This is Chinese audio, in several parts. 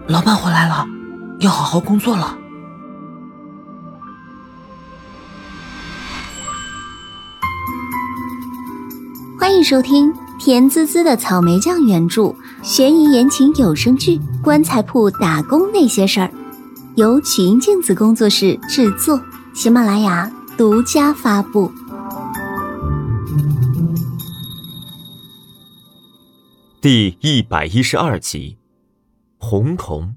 老板回来了，要好好工作了。 欢迎收听甜滋滋的草莓酱原著悬疑言情有声剧《棺材铺打工那些事儿》，由曲音镜子工作室制作，喜马拉雅独家发布。 第112集，红瞳。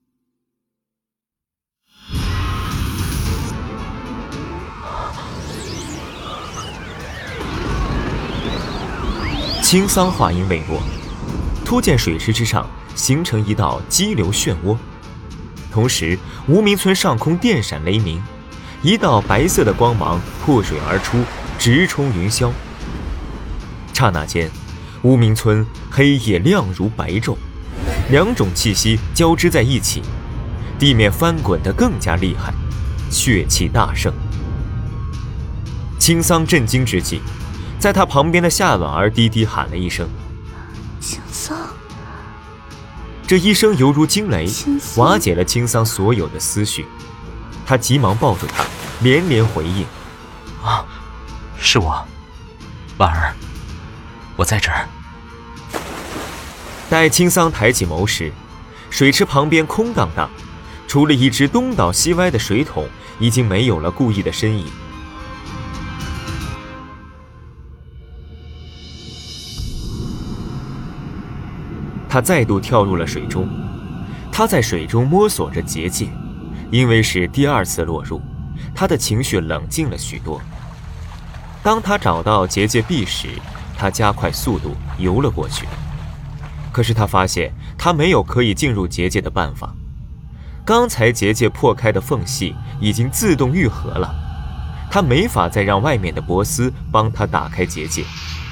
青桑话音未落，突见水池之上形成一道激流漩涡，同时无名村上空电闪雷鸣，一道白色的光芒破水而出，直冲云霄。刹那间，无名村黑夜亮如白昼，两种气息交织在一起，地面翻滚得更加厉害，血气大盛。青桑震惊之际，在他旁边的夏婉儿低低喊了一声：“ 青桑。” 这一声犹如惊雷，瓦解了青桑所有的思绪。他急忙抱住他，连连回应：“ 啊，是我，婉儿，我在这儿。” 待青桑抬起眸时，水池旁边空荡荡，除了一只东倒西歪的水桶，已经没有了顾意的身影。他再度跳入了水中，他在水中摸索着结界，因为是第二次落入，他的情绪冷静了许多。当他找到结界壁时，他加快速度游了过去。可是他发现他没有可以进入结界的办法，刚才结界破开的缝隙已经自动愈合了，他没法再让外面的博斯帮他打开结界。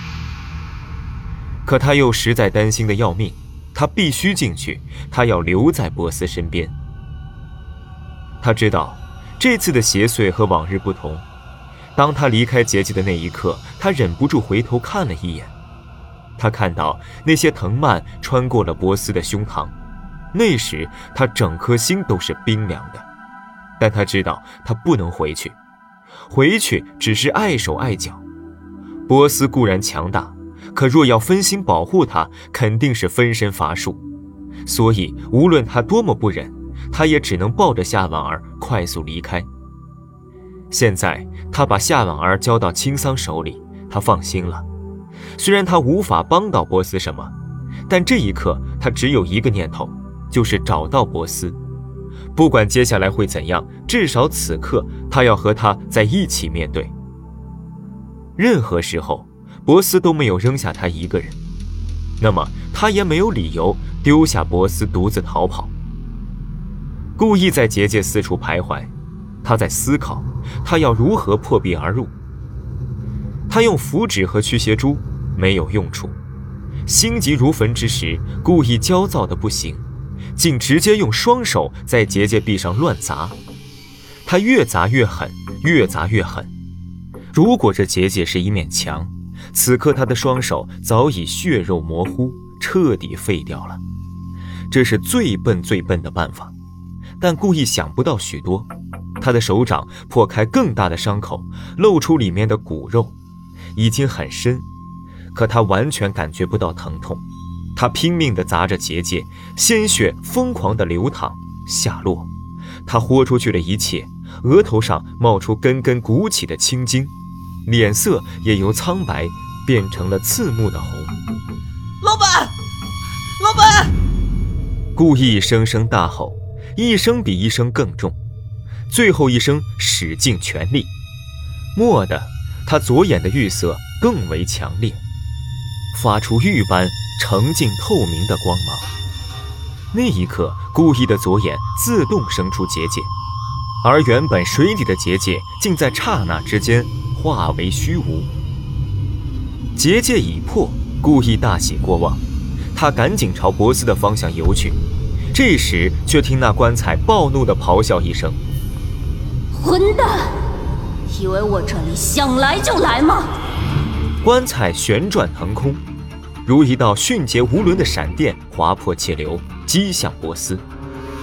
可他又实在担心的要命，他必须进去，他要留在波斯身边。他知道这次的邪祟和往日不同，当他离开结界的那一刻，他忍不住回头看了一眼。他看到那些藤蔓穿过了波斯的胸膛，那时他整颗心都是冰凉的。但他知道他不能回去，回去只是碍手碍脚。波斯固然强大，可若要分心保护他，肯定是分身乏术。所以无论他多么不忍，他也只能抱着夏婉儿快速离开。现在他把夏婉儿交到青桑手里，他放心了。虽然他无法帮到波斯什么，但这一刻他只有一个念头，就是找到波斯。不管接下来会怎样，至少此刻他要和他在一起面对。任何时候波斯都没有扔下他一个人，那么他也没有理由丢下波斯独自逃跑。故意在结界四处徘徊，他在思考他要如何破壁而入。他用符纸和驱邪珠没有用处，心急如焚之时，故意焦躁的不行，竟直接用双手在结界壁上乱砸。他越砸越狠，越砸越狠。如果这结界是一面墙，此刻他的双手早已血肉模糊，彻底废掉了。这是最笨最笨的办法，但故意想不到许多。他的手掌破开更大的伤口，露出里面的骨肉，已经很深，可他完全感觉不到疼痛。他拼命地砸着结界，鲜血疯狂地流淌下落。他豁出去了一切，额头上冒出根根鼓起的青筋，脸色也由苍白变成了刺目的红。 老板，老板！ 故意声声大吼，一声比一声更重，最后一声使尽全力。蓦地，他左眼的玉色更为强烈，发出玉般澄净透明的光芒。那一刻，故意的左眼自动生出结界，而原本水里的结界竟在刹那之间化为虚无。结界已破，故意大喜过望，他赶紧朝博斯的方向游去。这时却听那棺材暴怒地咆哮一声：“ 混蛋！以为我这里想来就来吗？” 棺材旋转腾空，如一道迅捷无伦的闪电划破气流，击向波斯。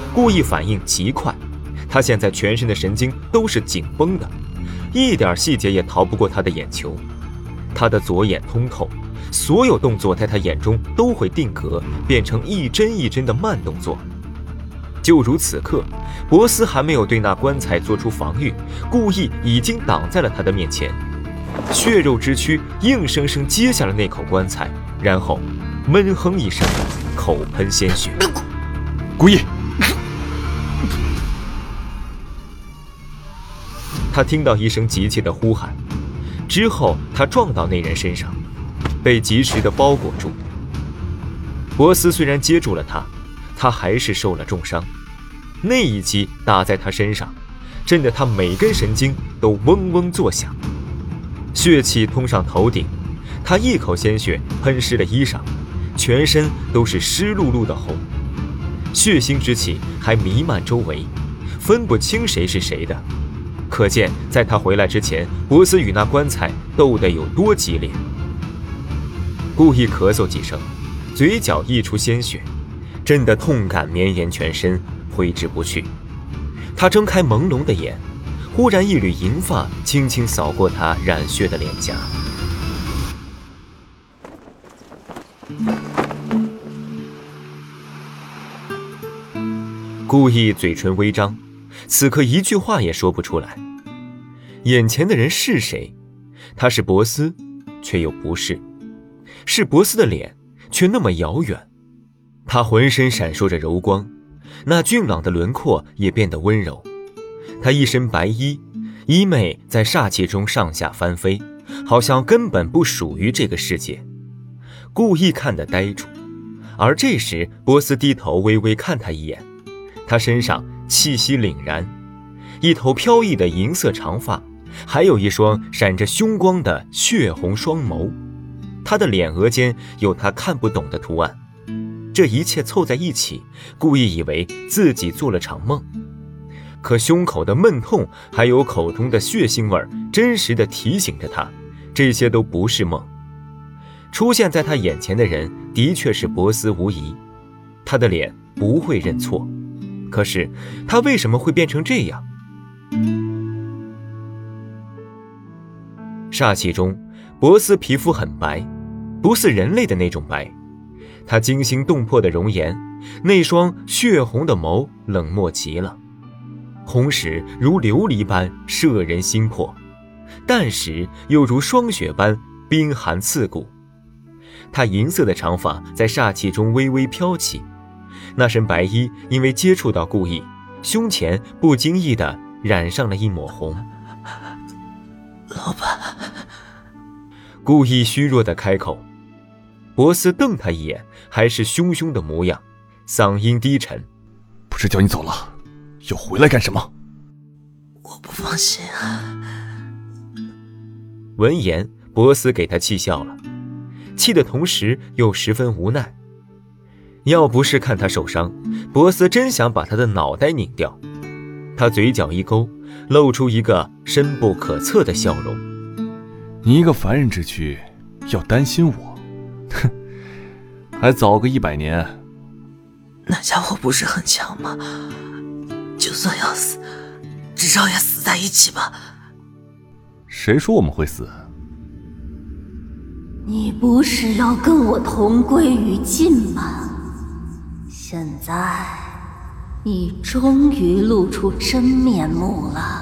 故意反应极快，他现在全身的神经都是紧绷的，一点细节也逃不过他的眼球。他的左眼通透，所有动作在他眼中都会定格，变成一帧一帧的慢动作。就如此刻，博斯还没有对那棺材做出防御，故意已经挡在了他的面前，血肉之躯硬生生接下了那口棺材，然后闷哼一声，口喷鲜血。 故意！ 他听到一声急切的呼喊，之后他撞到那人身上，被及时的包裹住。博斯虽然接住了他还是受了重伤。那一击打在他身上，震得他每根神经都嗡嗡作响，血气通上头顶，他一口鲜血喷湿了衣裳，全身都是湿漉漉的红，血腥之气还弥漫周围，分不清谁是谁的。可见在他回来之前，博斯与那棺材斗得有多激烈。故意咳嗽几声，嘴角溢出鲜血，震得痛感绵延全身，挥之不去。他睁开朦胧的眼，忽然一缕银发轻轻扫过他染血的脸颊。故意嘴唇微张，此刻一句话也说不出来。眼前的人是谁？他是博斯，却又不是；是博斯的脸，却那么遥远。他浑身闪烁着柔光，那俊朗的轮廓也变得温柔。他一身白衣，衣袂在煞气中上下翻飞，好像根本不属于这个世界。故意看得呆住，而这时波斯低头微微看他一眼，他身上气息凛然，一头飘逸的银色长发，还有一双闪着凶光的血红双眸。他的脸额间有他看不懂的图案。这一切凑在一起，故意以为自己做了场梦，可胸口的闷痛还有口中的血腥味真实地提醒着他，这些都不是梦。出现在他眼前的人的确是博斯无疑，他的脸不会认错，可是他为什么会变成这样？煞气中，博斯皮肤很白，不似人类的那种白，他惊心动魄的容颜，那双血红的眸冷漠极了，红时如琉璃般摄人心魄，淡时又如霜雪般冰寒刺骨。他银色的长发在煞气中微微飘起，那身白衣因为接触到故意，胸前不经意地染上了一抹红。 老板， 故意虚弱地开口。博斯瞪他一眼，还是凶凶的模样，嗓音低沉： 不是叫你走了，又回来干什么？ 我不放心啊。 闻言，博斯给他气笑了，气的同时又十分无奈。要不是看他受伤，博斯真想把他的脑袋拧掉。他嘴角一勾，露出一个深不可测的笑容。 你一个凡人之躯，要担心我？哼，还早个100年。 那家伙不是很强吗？就算要死，至少也死在一起吧。 谁说我们会死？ 你不是要跟我同归于尽吗？现在你终于露出真面目了。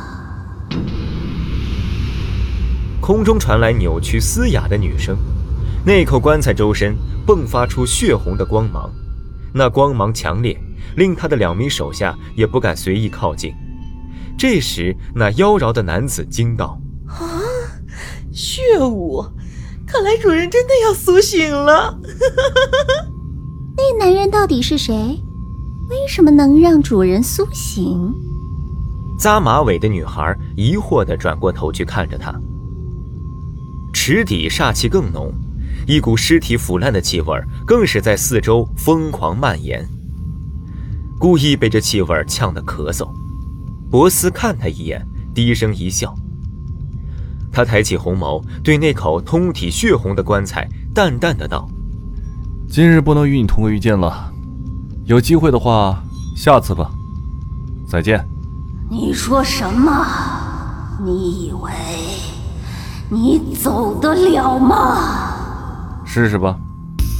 空中传来扭曲嘶哑的女声，那口棺材周身迸发出血红的光芒，那光芒强烈，令他的2名手下也不敢随意靠近。这时那妖娆的男子惊道： 啊，血雾，看来主人真的要苏醒了。 那男人到底是谁？为什么能让主人苏醒？ 扎马尾的女孩疑惑地转过头去看着他。池底煞气更浓，一股尸体腐烂的气味更是在四周疯狂蔓延。故意被这气味呛得咳嗽，博斯看他一眼，低声一笑。他抬起红眸，对那口通体血红的棺材淡淡的道： 今日不能与你同归于尽了，有机会的话，下次吧。 再见。 你说什么？你以为你走得了吗？ 试试吧。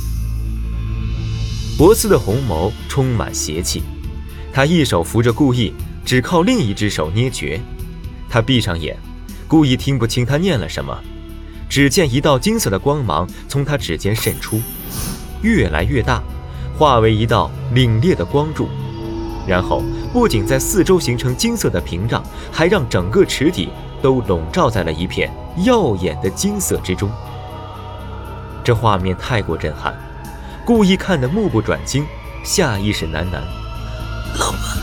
博斯的红眸充满邪气，他一手扶着顾意，只靠另一只手捏诀。他闭上眼，顾意听不清他念了什么，只见一道金色的光芒从他指尖渗出，越来越大，化为一道凛冽的光柱，然后不仅在四周形成金色的屏障，还让整个池底都笼罩在了一片耀眼的金色之中。这画面太过震撼，顾意看得目不转睛，下意识喃喃： 老板。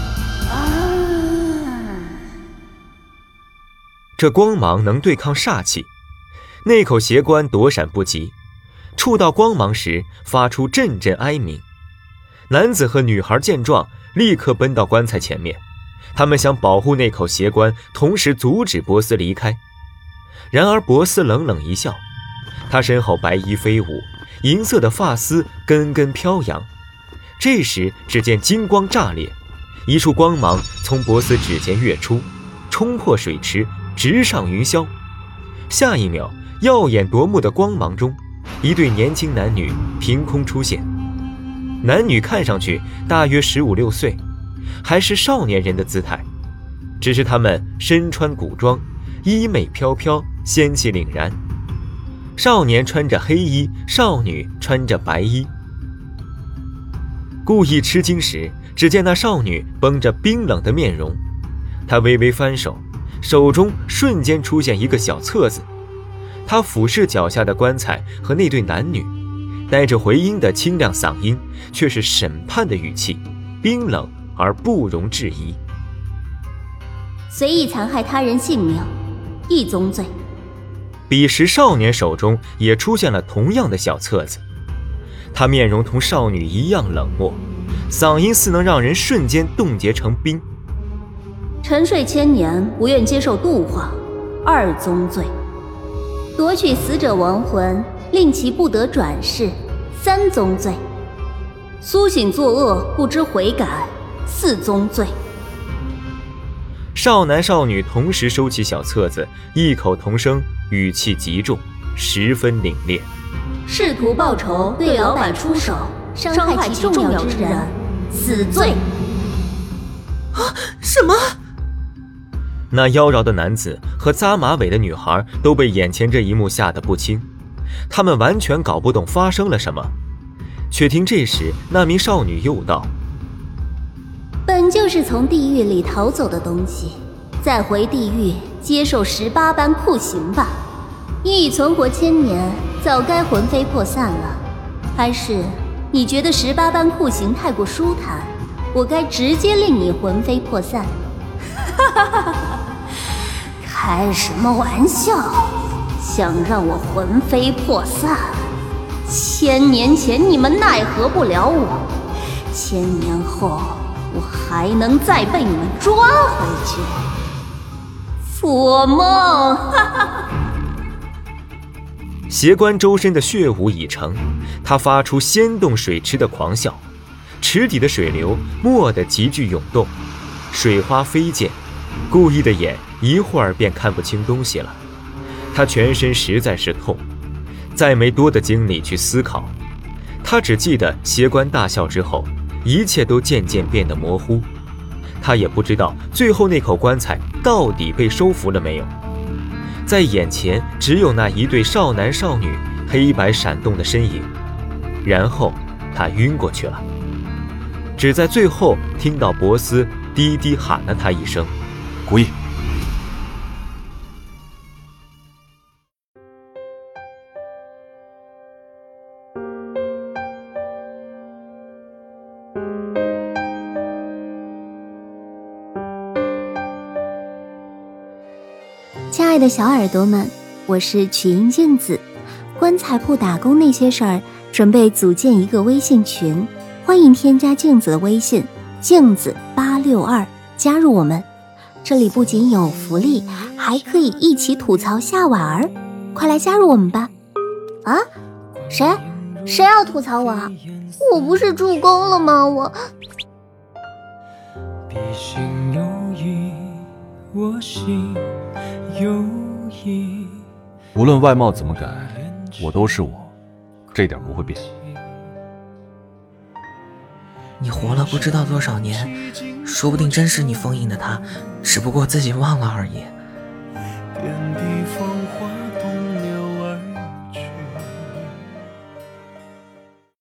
这光芒能对抗煞气，那口邪棺躲闪不及，触到光芒时发出阵阵哀鸣。男子和女孩见状，立刻奔到棺材前面，他们想保护那口邪棺，同时阻止博斯离开。然而博斯冷冷一笑，他身后白衣飞舞，银色的发丝根根飘扬。这时只见金光炸裂，一束光芒从博斯指尖跃出，冲破水池，直上云霄。下一秒，耀眼夺目的光芒中，一对年轻男女凭空出现。男女看上去大约15、16岁，还是少年人的姿态，只是他们身穿古装，衣袂飘飘，仙气凛然。少年穿着黑衣，少女穿着白衣。顾意吃惊时，只见那少女绷着冰冷的面容，她微微翻手，手中瞬间出现一个小册子。她俯视脚下的棺材和那对男女，带着回音的清亮嗓音，却是审判的语气，冰冷而不容置疑。 随意残害他人性命，一宗罪。 彼时少年手中也出现了同样的小册子，他面容同少女一样冷漠，嗓音似能让人瞬间冻结成冰。 沉睡千年，不愿接受度化，二宗罪。夺取死者亡魂，令其不得转世，三宗罪。苏醒作恶，不知悔改，四宗罪。 少男少女同时收起小册子，异口同声，语气极重，十分凛冽。 试图报仇，对老板出手，伤害其重要之人，死罪。 啊！什么？ 那妖娆的男子和扎马尾的女孩都被眼前这一幕吓得不轻，他们完全搞不懂发生了什么。却听这时那名少女又道： 本就是从地狱里逃走的东西，再回地狱接受18般酷刑吧。你已存活1000年，早该魂飞魄散了。还是你觉得18般酷刑太过舒坦，我该直接令你魂飞魄散？哈哈哈哈！开什么玩笑？想让我魂飞魄散？1000年前你们奈何不了我，1000年后我还能再被你们抓回去。做梦！哈哈！ 邪棺周身的血雾已成，他发出掀动水池的狂笑，池底的水流蓦地急剧涌动，水花飞溅，顾意的眼一会儿便看不清东西了。他全身实在是痛，再没多的精力去思考。他只记得邪棺大笑之后，一切都渐渐变得模糊。他也不知道最后那口棺材到底被收服了没有。在眼前只有那一对少男少女黑白闪动的身影，然后他晕过去了。只在最后听到博斯低低喊了他一声： 顾意。 亲爱的小耳朵们，我是曲音镜子，棺材铺打工那些事儿，准备组建一个微信群，欢迎添加镜子的微信镜子862加入我们。这里不仅有福利，还可以一起吐槽下晚儿，快来加入我们吧。啊？谁要吐槽我啊？我不是助攻了吗？ 你心有意，我心有意。 无论外貌怎么改，我都是我，这点不会变。 你活了不知道多少年，说不定真是你封印的他，只不过自己忘了而已。